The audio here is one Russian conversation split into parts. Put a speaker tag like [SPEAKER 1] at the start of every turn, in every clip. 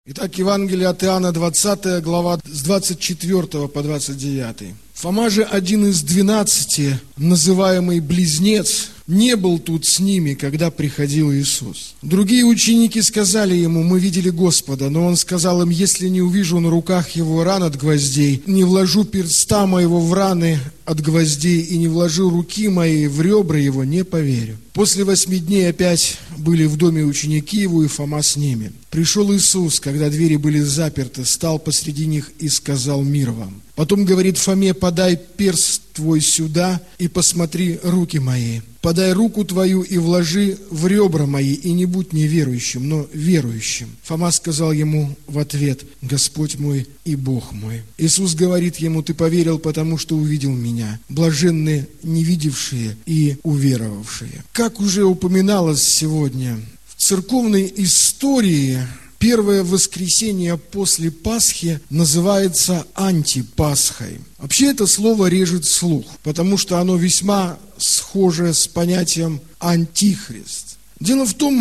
[SPEAKER 1] Итак, Евангелие от Иоанна, 20 глава, с 24 по 29. Фома же, один из 12, называемый Близнец, не был тут с ними, когда приходил Иисус. Другие ученики сказали ему: мы видели Господа. Но он сказал им: если не увижу на руках его ран от гвоздей, не вложу перста моего в раны от гвоздей и не вложу руки мои в ребра его, не поверю. После 8 дней опять были в доме ученики его, и Фома с ними. Пришел Иисус, когда двери были заперты, стал посреди них и сказал: мир вам. Потом говорит Фоме: подай перст твой сюда и посмотри руки мои. Подай руку твою и вложи в ребра мои, и не будь неверующим, но верующим. Фома сказал ему в ответ: Господь мой и Бог мой. Иисус говорит ему: ты поверил, потому что увидел меня. Блаженны не видевшие и уверовавшие. Как уже упоминалось сегодня, в церковной истории первое воскресенье после Пасхи называется антипасхой. Вообще это слово режет слух, потому что оно весьма схоже с понятием антихрист. Дело в том,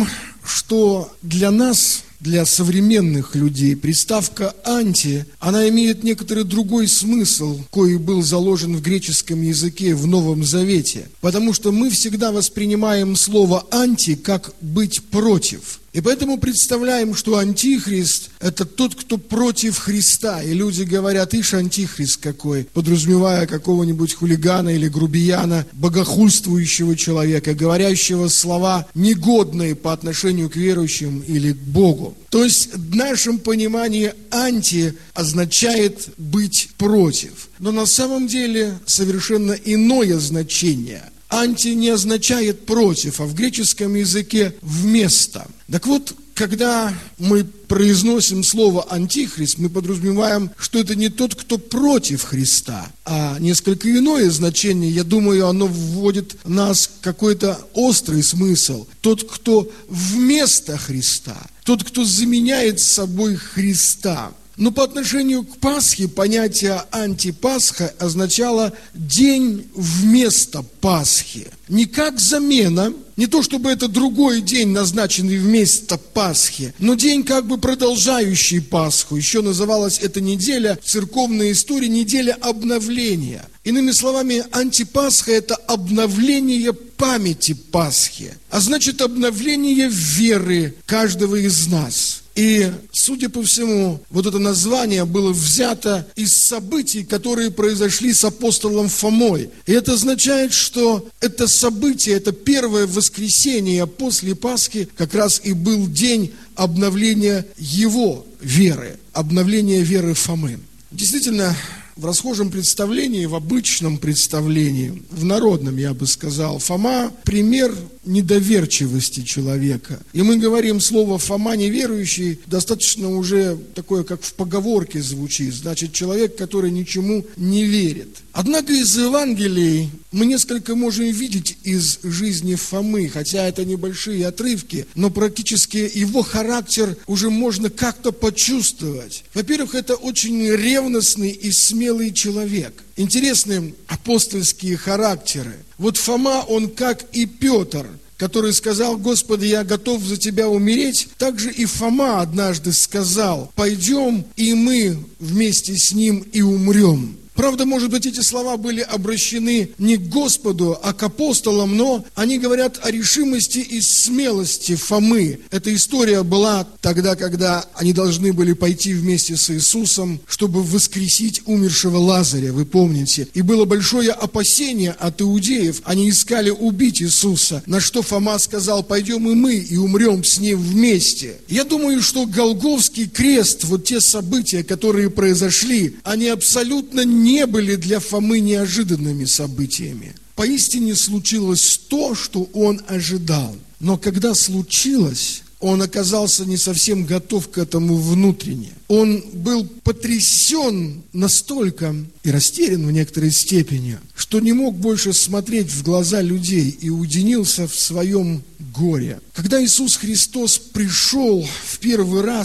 [SPEAKER 1] что для нас, для современных людей, приставка «анти», она имеет некоторый другой смысл, кой был заложен в греческом языке в Новом Завете. Потому что мы всегда воспринимаем слово «анти» как «быть против». И поэтому представляем, что антихрист – это тот, кто против Христа. И люди говорят: ишь, антихрист какой, подразумевая какого-нибудь хулигана или грубияна, богохульствующего человека, говорящего слова негодные по отношению к верующим или к Богу. То есть в нашем понимании «анти» означает «быть против». Но на самом деле совершенно иное значение. «Анти» не означает «против», а в греческом языке «вместо». Так вот, когда мы произносим слово «антихрист», мы подразумеваем, что это не тот, кто против Христа, а несколько иное значение. Я думаю, оно вводит в нас какой-то острый смысл. Тот, кто вместо Христа, тот, кто заменяет собой Христа. Но по отношению к Пасхе понятие «антипасха» означало «день вместо Пасхи». Не как замена, не то чтобы это другой день, назначенный вместо Пасхи, но день как бы продолжающий Пасху. Еще называлась эта неделя в церковной истории неделя обновления. Иными словами, антипасха – это обновление памяти Пасхи, а значит обновление веры каждого из нас. И, судя по всему, вот это название было взято из событий, которые произошли с апостолом Фомой. И это означает, что это событие, это первое воскресенье после Пасхи, как раз и был день обновления его веры, обновления веры Фомы. Действительно, в расхожем представлении, в обычном представлении, в народном, я бы сказал, Фома – пример недоверчивости человека. И мы говорим слово «Фома неверующий», достаточно уже такое, как в поговорке звучит, значит, человек, который ничему не верит. Однако из Евангелий мы несколько можем видеть из жизни Фомы, хотя это небольшие отрывки, но практически его характер уже можно как-то почувствовать. Во-первых, это очень ревностный и смелый человек. Интересны апостольские характеры. Вот Фома, он как и Петр, который сказал: Господи, я готов за Тебя умереть. Также и Фома однажды сказал: пойдем, и мы вместе с ним и умрем. Правда, может быть, эти слова были обращены не к Господу, а к апостолам, но они говорят о решимости и смелости Фомы. Эта история была тогда, когда они должны были пойти вместе с Иисусом, чтобы воскресить умершего Лазаря, вы помните. И было большое опасение от иудеев. Они искали убить Иисуса, на что Фома сказал: пойдем и мы, и умрем с ним вместе. Я думаю, что Голгофский крест, вот те события, которые произошли, они абсолютно не были для Фомы неожиданными событиями. Поистине случилось то, что он ожидал. Но когда случилось, он оказался не совсем готов к этому внутренне. Он был потрясен настолько и растерян в некоторой степени, что не мог больше смотреть в глаза людей и уединился в своем горе. Когда Иисус Христос пришел в первый раз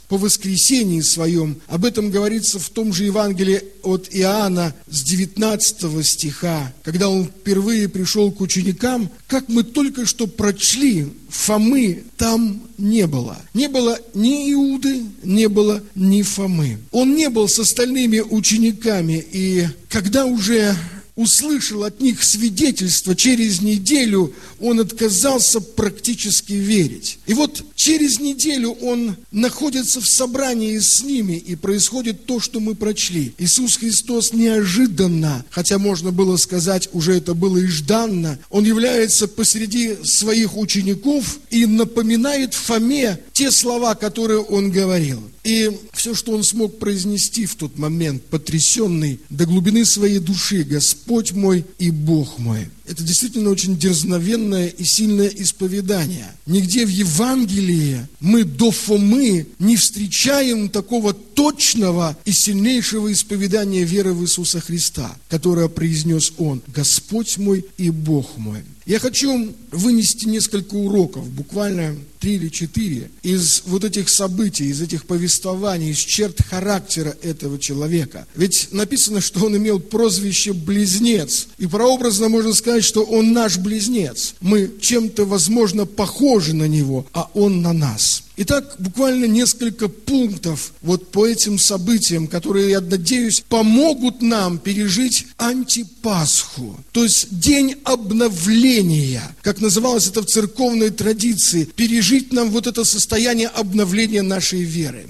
[SPEAKER 1] по воскресении своем. Об этом говорится в том же Евангелии от Иоанна с 19 стиха, когда он впервые пришел к ученикам. Как мы только что прочли, Фомы там не было. Не было ни Иуды, не было ни Фомы. Он не был с остальными учениками, и когда уже услышал от них свидетельство, через неделю он отказался практически верить. И вот через неделю он находится в собрании с ними, и происходит то, что мы прочли. Иисус Христос неожиданно, хотя можно было сказать, уже это было и жданно, он является посреди своих учеников и напоминает Фоме те слова, которые он говорил. И все, что он смог произнести в тот момент, потрясенный до глубины своей души: «Господь мой и Бог мой». Это действительно очень дерзновенное и сильное исповедание. Нигде в Евангелии мы до Фомы не встречаем такого точного и сильнейшего исповедания веры в Иисуса Христа, которое произнес он: «Господь мой и Бог мой». Я хочу вынести несколько уроков, буквально 3 или 4, из вот этих событий, из этих повествований, из черт характера этого человека. Ведь написано, что он имел прозвище «близнец». И прообразно можно сказать, что он наш близнец. Мы чем-то, возможно, похожи на него, а он на нас. Итак, буквально несколько пунктов вот по этим событиям, которые, я надеюсь, помогут нам пережить антипасху, то есть день обновления, как называлось это в церковной традиции, пережить нам вот это состояние обновления нашей веры.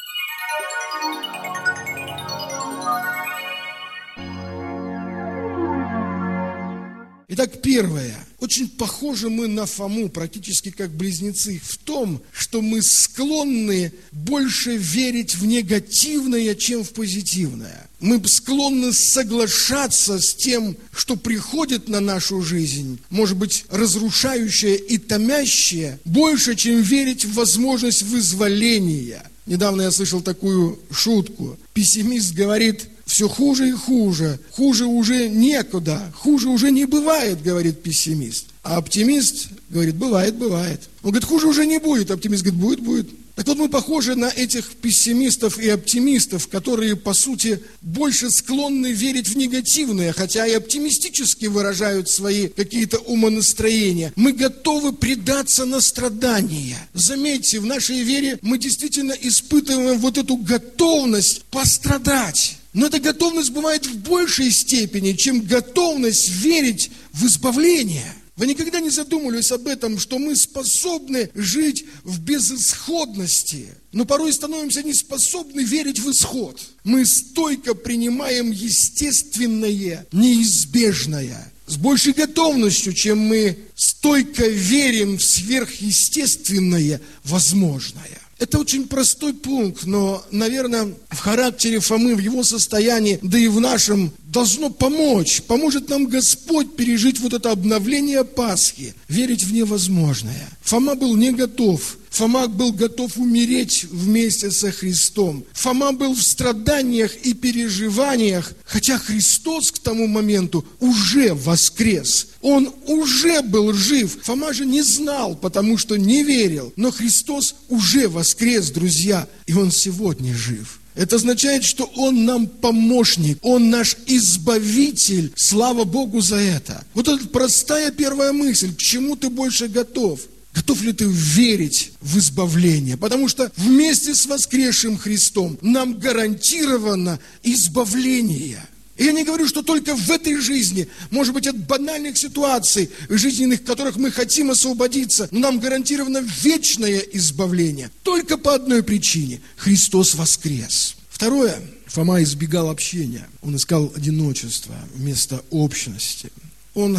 [SPEAKER 1] Итак, первое. Очень похожи мы на Фому, практически как близнецы, в том, что мы склонны больше верить в негативное, чем в позитивное. Мы склонны соглашаться с тем, что приходит на нашу жизнь, может быть, разрушающее и томящее, больше, чем верить в возможность вызволения. Недавно я слышал такую шутку. Пессимист говорит: все хуже и хуже, хуже уже некуда, хуже уже не бывает, говорит пессимист. А оптимист говорит: бывает, бывает. Он говорит: хуже уже не будет, оптимист говорит: будет, будет. Так вот, мы похожи на этих пессимистов и оптимистов, которые, по сути, больше склонны верить в негативное, хотя и оптимистически выражают свои какие-то умонастроения. Мы готовы предаться на страдания. Заметьте, в нашей вере мы действительно испытываем вот эту готовность пострадать. Но эта готовность бывает в большей степени, чем готовность верить в избавление. Вы никогда не задумывались об этом, что мы способны жить в безысходности, но порой становимся неспособны верить в исход. Мы стойко принимаем естественное, неизбежное, с большей готовностью, чем мы стойко верим в сверхъестественное, возможное. Это очень простой пункт, но, наверное, в характере Фомы, в его состоянии, да и в нашем, должно помочь. Поможет нам Господь пережить вот это обновление Пасхи, верить в невозможное. Фома был не готов. Фома был готов умереть вместе со Христом. Фома был в страданиях и переживаниях, хотя Христос к тому моменту уже воскрес. Он уже был жив. Фома же не знал, потому что не верил. Но Христос уже воскрес, друзья, и Он сегодня жив. Это означает, что Он нам помощник, Он наш избавитель. Слава Богу за это. Вот эта простая первая мысль: к чему ты больше готов? Готов ли ты верить в избавление? Потому что вместе с воскресшим Христом нам гарантировано избавление. И я не говорю, что только в этой жизни, может быть, от банальных ситуаций жизненных, в которых мы хотим освободиться, но нам гарантировано вечное избавление. Только по одной причине: Христос воскрес. Второе. Фома избегал общения. Он искал одиночество вместо общности. Он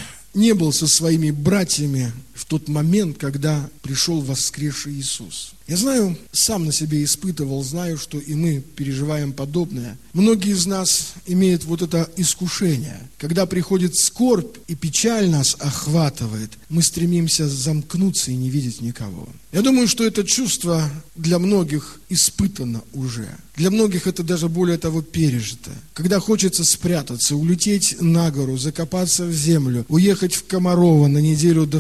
[SPEAKER 1] не был со своими братьями в тот момент, когда пришел воскресший Иисус. Я знаю, сам на себе испытывал, знаю, что и мы переживаем подобное. Многие из нас имеют вот это искушение. Когда приходит скорбь и печаль нас охватывает, мы стремимся замкнуться и не видеть никого. Я думаю, что это чувство для многих испытано уже. Для многих это даже более того пережито. Когда хочется спрятаться, улететь на гору, закопаться в землю, уехать в Комарово на неделю до второго,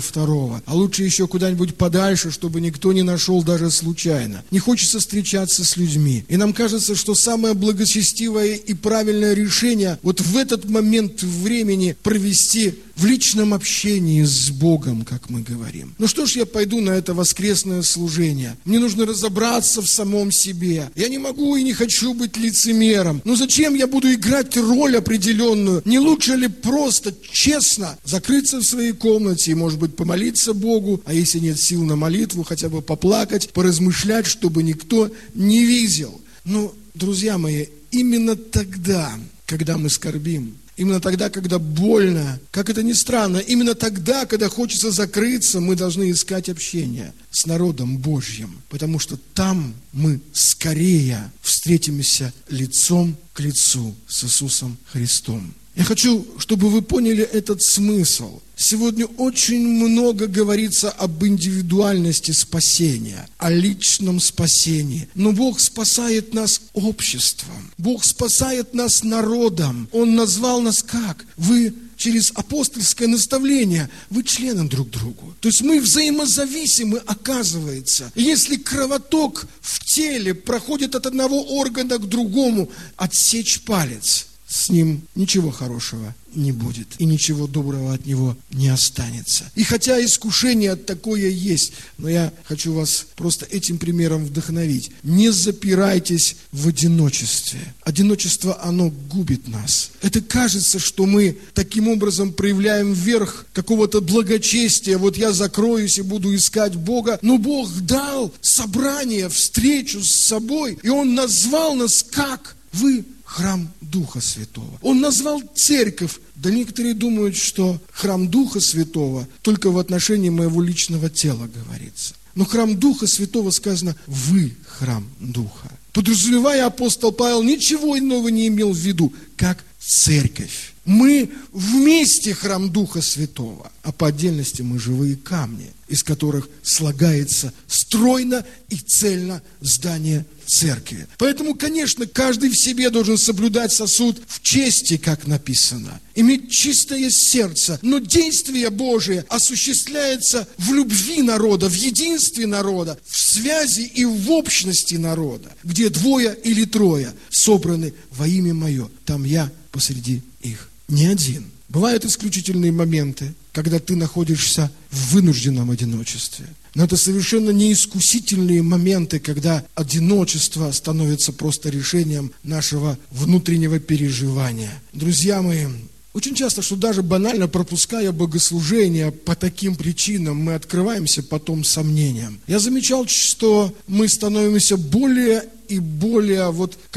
[SPEAKER 1] Святого, а лучше еще куда-нибудь подальше, чтобы никто не нашел даже случайно. Не хочется встречаться с людьми. И нам кажется, что самое благочестивое и правильное решение вот в этот момент времени провести в личном общении с Богом, как мы говорим. Ну что ж, я пойду на это воскресное служение. Мне нужно разобраться в самом себе. Я не могу и не хочу быть лицемером. Но зачем я буду играть роль определенную? Не лучше ли просто, честно, закрыться в своей комнате и, может быть, помолиться Богу, а если нет сил на молитву, хотя бы поплакать, поразмышлять, чтобы никто не видел. Но, друзья мои, именно тогда, когда мы скорбим, именно тогда, когда больно, как это ни странно, именно тогда, когда хочется закрыться, мы должны искать общение с народом Божьим, потому что там мы скорее встретимся лицом к лицу с Иисусом Христом. Я хочу, чтобы вы поняли этот смысл. Сегодня очень много говорится об индивидуальности спасения, о личном спасении. Но Бог спасает нас обществом. Бог спасает нас народом. Он назвал нас как? Вы через апостольское наставление, вы члены друг другу. То есть мы взаимозависимы, оказывается. Если кровоток в теле проходит от одного органа к другому, отсечь палец, с ним ничего хорошего не будет, и ничего доброго от него не останется. И хотя искушение такое есть, но я хочу вас просто этим примером вдохновить. Не запирайтесь в одиночестве. Одиночество, оно губит нас. Это кажется, что мы таким образом проявляем верх какого-то благочестия. Вот я закроюсь и буду искать Бога. Но Бог дал собрание, встречу с собой, и Он назвал нас как? Вы храм Духа Святого. Он назвал церковь. Да некоторые думают, что храм Духа Святого только в отношении моего личного тела говорится. Но храм Духа Святого сказано, вы храм Духа. Подразумевая, апостол Павел ничего иного не имел в виду, как церковь. Мы вместе храм Духа Святого, а по отдельности мы живые камни, из которых слагается стройно и цельно здание церкви. Поэтому, конечно, каждый в себе должен соблюдать сосуд в чести, как написано, иметь чистое сердце, но действие Божие осуществляется в любви народа, в единстве народа, в связи и в общности народа, где двое или трое собраны во имя Мое, там я посреди их. Не один. Бывают исключительные моменты, когда ты находишься в вынужденном одиночестве. Но это совершенно неискусительные моменты, когда одиночество становится просто решением нашего внутреннего переживания. Друзья мои, очень часто, что даже банально пропуская богослужение по таким причинам, мы открываемся потом сомнениям. Я замечал, что мы становимся более и более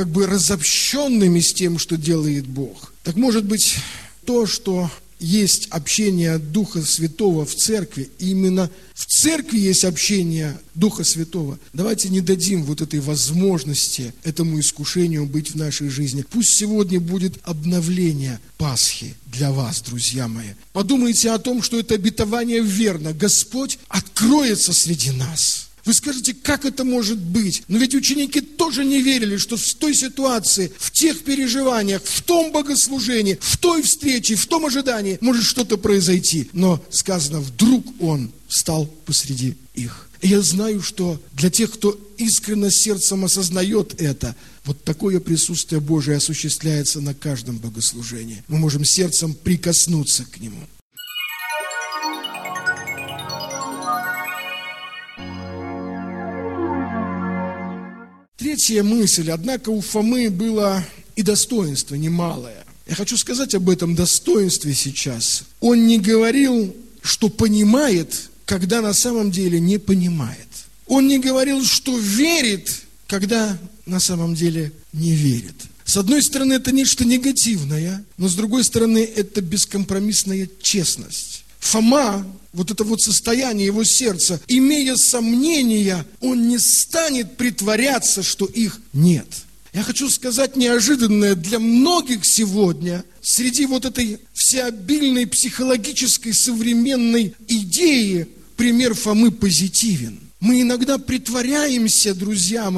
[SPEAKER 1] разобщенными с тем, что делает Бог. Так может быть, то, что есть общение Духа Святого в церкви, и именно в церкви есть общение Духа Святого. Давайте не дадим вот этой возможности, этому искушению быть в нашей жизни. Пусть сегодня будет обновление Пасхи для вас, друзья мои. Подумайте о том, что это обетование верно. Господь откроется среди нас. Вы скажете, как это может быть? Но ведь ученики тоже не верили, что в той ситуации, в тех переживаниях, в том богослужении, в той встрече, в том ожидании может что-то произойти. Но сказано, вдруг Он стал посреди их. И я знаю, что для тех, кто искренне сердцем осознает это, вот такое присутствие Божие осуществляется на каждом богослужении. Мы можем сердцем прикоснуться к Нему. Третья мысль. Однако у Фомы было и достоинство немалое. Я хочу сказать об этом достоинстве сейчас. Он не говорил, что понимает, когда на самом деле не понимает. Он не говорил, что верит, когда на самом деле не верит. С одной стороны, это нечто негативное, но с другой стороны, это бескомпромиссная честность. Фома, вот это вот состояние его сердца, имея сомнения, он не станет притворяться, что их нет. Я хочу сказать неожиданное для многих сегодня, среди вот этой всеобильной психологической современной идеи, пример Фомы позитивен. Мы иногда притворяемся, друзья мои,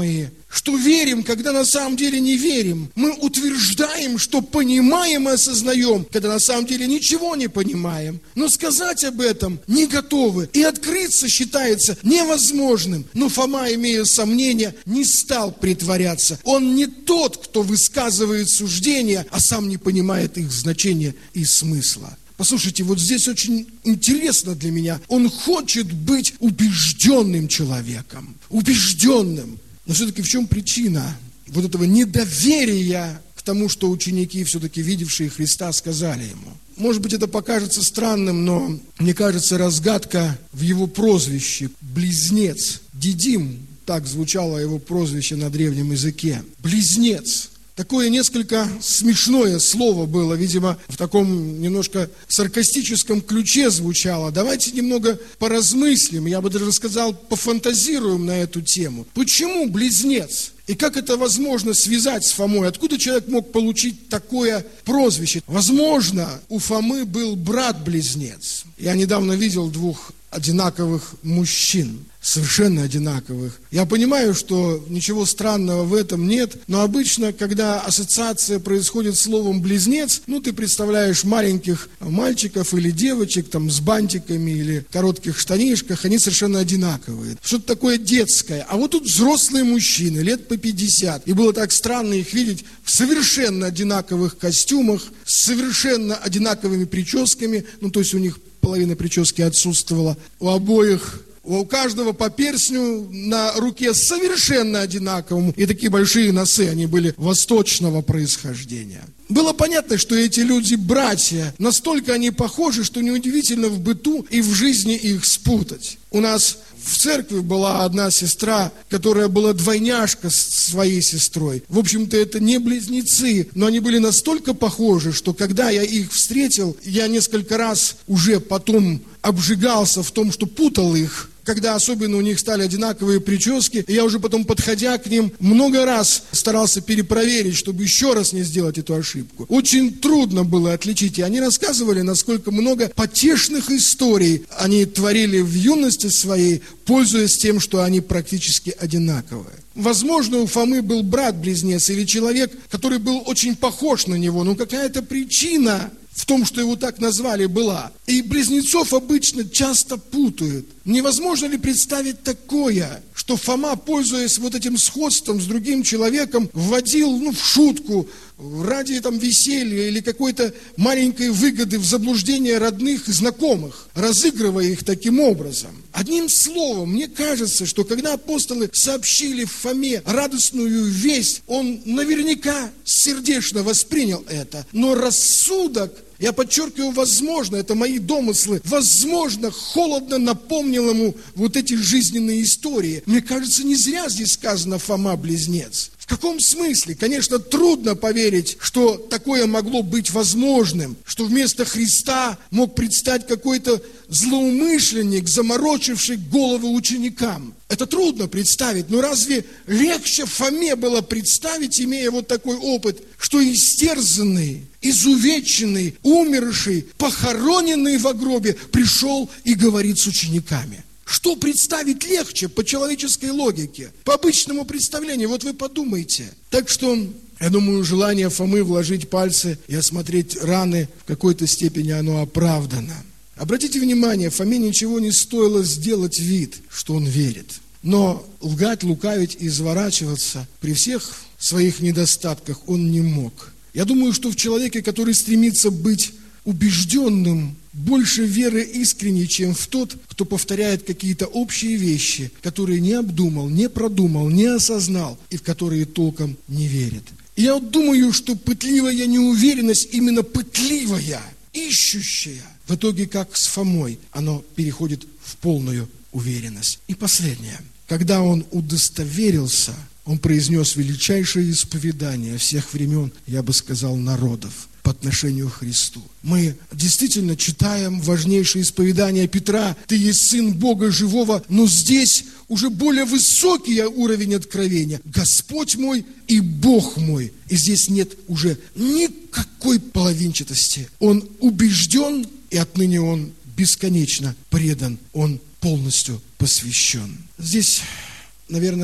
[SPEAKER 1] что верим, когда на самом деле не верим. Мы утверждаем, что понимаем и осознаем, когда на самом деле ничего не понимаем. Но сказать об этом не готовы. И открыться считается невозможным. Но Фома, имея сомнения, не стал притворяться. Он не тот, кто высказывает суждения, а сам не понимает их значения и смысла. Послушайте, вот здесь очень интересно для меня. Он хочет быть убежденным человеком. Убежденным. Но все-таки в чем причина вот этого недоверия к тому, что ученики, все-таки видевшие Христа, сказали ему? Может быть, это покажется странным, но мне кажется, разгадка в его прозвище «близнец». Дидим, так звучало его прозвище на древнем языке. Близнец. Такое несколько смешное слово было, видимо, в таком немножко саркастическом ключе звучало. Давайте немного поразмыслим, я бы даже сказал, пофантазируем на эту тему. Почему близнец? И как это возможно связать с Фомой? Откуда человек мог получить такое прозвище? Возможно, у Фомы был брат-близнец. Я недавно видел двух одинаковых мужчин, совершенно одинаковых. Я понимаю, что ничего странного в этом нет, но обычно, когда ассоциация происходит с словом «близнец», ты представляешь маленьких мальчиков или девочек там с бантиками или коротких штанишках, они совершенно одинаковые. Что-то такое детское. А вот тут взрослые мужчины, лет по 50. И было так странно их видеть в совершенно одинаковых костюмах, с совершенно одинаковыми прическами, то есть у них половина прически отсутствовала, у обоих, у каждого по перстню на руке совершенно одинаковому, и такие большие носы, они были восточного происхождения. Было понятно, что эти люди братья, настолько они похожи, что неудивительно в быту и в жизни их спутать. У нас в церкви была одна сестра, которая была двойняшка с своей сестрой. В общем-то, это не близнецы, но они были настолько похожи, что когда я их встретил, я несколько раз уже потом обжигался в том, что путал их. Когда особенно у них стали одинаковые прически, я уже потом, подходя к ним, много раз старался перепроверить, чтобы еще раз не сделать эту ошибку. Очень трудно было отличить. И они рассказывали, насколько много потешных историй они творили в юности своей, пользуясь тем, что они практически одинаковые. Возможно, у Фомы был брат-близнец или человек, который был очень похож на него, но какая-то причина в том, что его так назвали, была. И близнецов обычно часто путают. Невозможно ли представить такое, что Фома, пользуясь вот этим сходством с другим человеком, вводил, в шутку, ради веселья или какой-то маленькой выгоды в заблуждение родных и знакомых, разыгрывая их таким образом. Одним словом, мне кажется, что когда апостолы сообщили Фоме радостную весть, он наверняка сердечно воспринял это. Но рассудок, я подчеркиваю, возможно, это мои домыслы, возможно, холодно напомнил ему вот эти жизненные истории. Мне кажется, не зря здесь сказано «Фома-близнец». В каком смысле? Конечно, трудно поверить, что такое могло быть возможным, что вместо Христа мог предстать какой-то злоумышленник, заморочивший головы ученикам. Это трудно представить, но разве легче Фоме было представить, имея вот такой опыт, что истерзанный, изувеченный, умерший, похороненный во гробе пришел и говорит с учениками? Что представить легче по человеческой логике, по обычному представлению? Вот вы подумайте. Так что, я думаю, желание Фомы вложить пальцы и осмотреть раны в какой-то степени оно оправдано. Обратите внимание, Фоме ничего не стоило сделать вид, что он верит. Но лгать, лукавить и изворачиваться при всех своих недостатках он не мог. Я думаю, что в человеке, который стремится быть убежденным, больше веры искренней, чем в тот, кто повторяет какие-то общие вещи, которые не обдумал, не продумал, не осознал и в которые толком не верит. И я думаю, что пытливая неуверенность, именно пытливая, ищущая, в итоге, как с Фомой, оно переходит в полную уверенность. И последнее. Когда он удостоверился, он произнес величайшее исповедание всех времен, я бы сказал, народов по отношению к Христу. Мы действительно читаем важнейшее исповедание Петра: «Ты есть Сын Бога живого», но здесь уже более высокий уровень откровения: «Господь мой и Бог мой». И здесь нет уже никакой половинчатости. Он убежден, и отныне он бесконечно предан, он полностью посвящен. Здесь, наверное,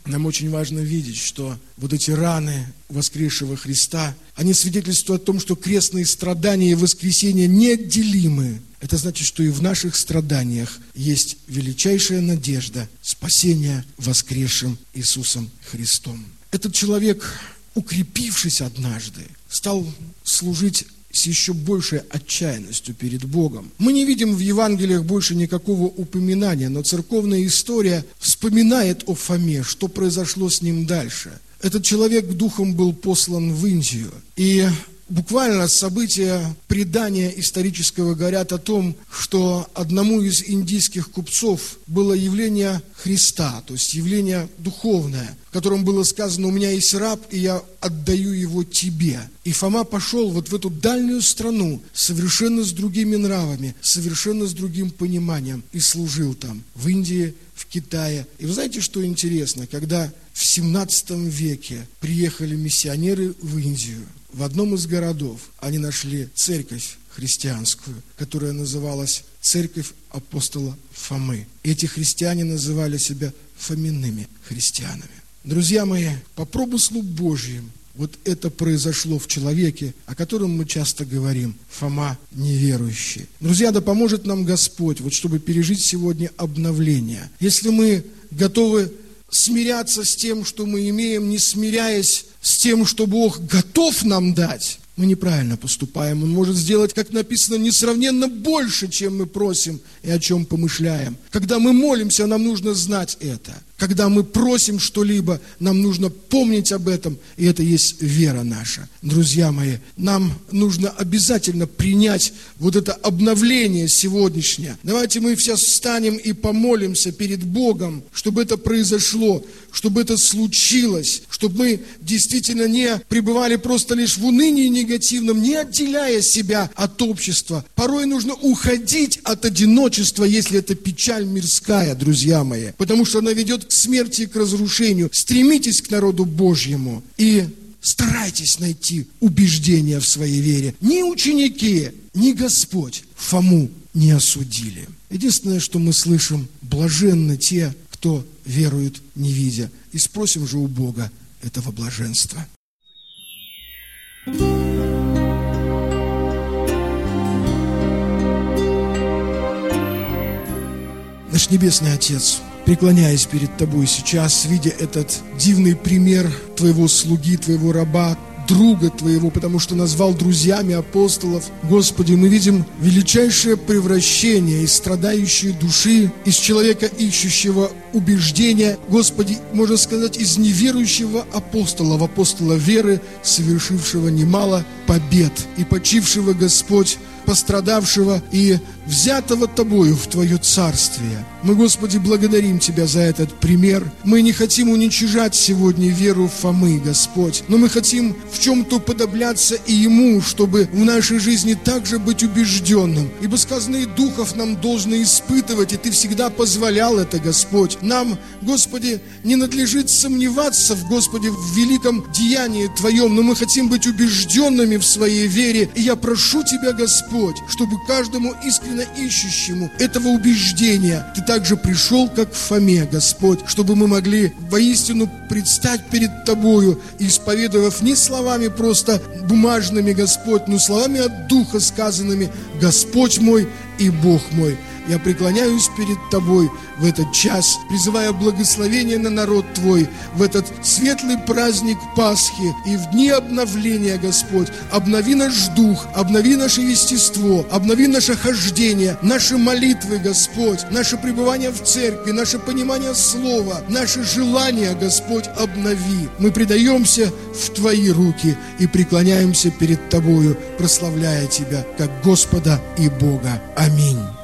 [SPEAKER 1] нам очень важно видеть, что вот эти раны воскресшего Христа, они свидетельствуют о том, что крестные страдания и воскресение неотделимы. Это значит, что и в наших страданиях есть величайшая надежда спасения воскресшим Иисусом Христом. Этот человек, укрепившись однажды, стал служить с еще большей отчаянностью перед Богом. Мы не видим в Евангелиях больше никакого упоминания, но церковная история вспоминает о Фоме, что произошло с ним дальше. Этот человек духом был послан в Индию, и буквально события предания исторического говорят о том, что одному из индийских купцов было явление Христа, то есть явление духовное, в котором было сказано: «У меня есть раб, и я отдаю его тебе». И Фома пошел вот в эту дальнюю страну совершенно с другими нравами, совершенно с другим пониманием, и служил там, в Индии, в Китае. И вы знаете, что интересно? Когда в 17 веке приехали миссионеры в Индию, в одном из городов они нашли церковь христианскую, которая называлась Церковь апостола Фомы. Эти христиане называли себя Фомиными христианами. Друзья мои, по промыслу Божьему вот это произошло в человеке, о котором мы часто говорим: Фома неверующий. Друзья, да поможет нам Господь, вот чтобы пережить сегодня обновление. Если мы готовы смиряться с тем, что мы имеем, не смиряясь с тем, что Бог готов нам дать, мы неправильно поступаем. Он может сделать, как написано, несравненно больше, чем мы просим и о чем помышляем. Когда мы молимся, нам нужно знать это. Когда мы просим что-либо, нам нужно помнить об этом, и это есть вера наша. Друзья мои, нам нужно обязательно принять вот это обновление сегодняшнее. Давайте мы все встанем и помолимся перед Богом, чтобы это произошло, чтобы это случилось, чтобы мы действительно не пребывали просто лишь в унынии негативном, не отделяя себя от общества. Порой нужно уходить от одиночества, если это печаль мирская, друзья мои, потому что она ведет к смерти и к разрушению. Стремитесь к народу Божьему и старайтесь найти убеждение в своей вере. Ни ученики, ни Господь Фому не осудили. Единственное, что мы слышим: блаженны те, кто верует, не видя. И спросим же у Бога этого блаженства. Наш Небесный Отец, преклоняясь перед Тобой сейчас, видя этот дивный пример Твоего слуги, Твоего раба, друга Твоего, потому что назвал друзьями апостолов, Господи, мы видим величайшее превращение из страдающей души, из человека, ищущего убеждения, Господи, можно сказать, из неверующего апостола, в апостола веры, совершившего немало побед и почившего, Господь, пострадавшего и взятого Тобою в Твое Царствие. Мы, Господи, благодарим Тебя за этот пример. Мы не хотим уничижать сегодня веру Фомы, Господь, но мы хотим в чем-то уподобляться и ему, чтобы в нашей жизни также быть убежденным. Ибо сказано, и духов нам должно испытывать, и Ты всегда позволял это, Господь. Нам, Господи, не надлежит сомневаться в, Господи, в великом деянии Твоем, но мы хотим быть убежденными в своей вере. И я прошу Тебя, Господь, чтобы каждому искренне ищущему этого убеждения Ты также пришел, как в Фоме, Господь, чтобы мы могли воистину предстать перед Тобою, исповедовав не словами просто бумажными, Господь, но словами от Духа сказанными: Господь мой и Бог мой. Я преклоняюсь перед Тобой в этот час, призывая благословение на народ Твой в этот светлый праздник Пасхи и в дни обновления, Господь. Обнови наш дух, обнови наше естество, обнови наше хождение, наши молитвы, Господь, наше пребывание в церкви, наше понимание слова, наши желания, Господь, обнови. Мы предаемся в Твои руки и преклоняемся перед Тобою, прославляя Тебя как Господа и Бога. Аминь.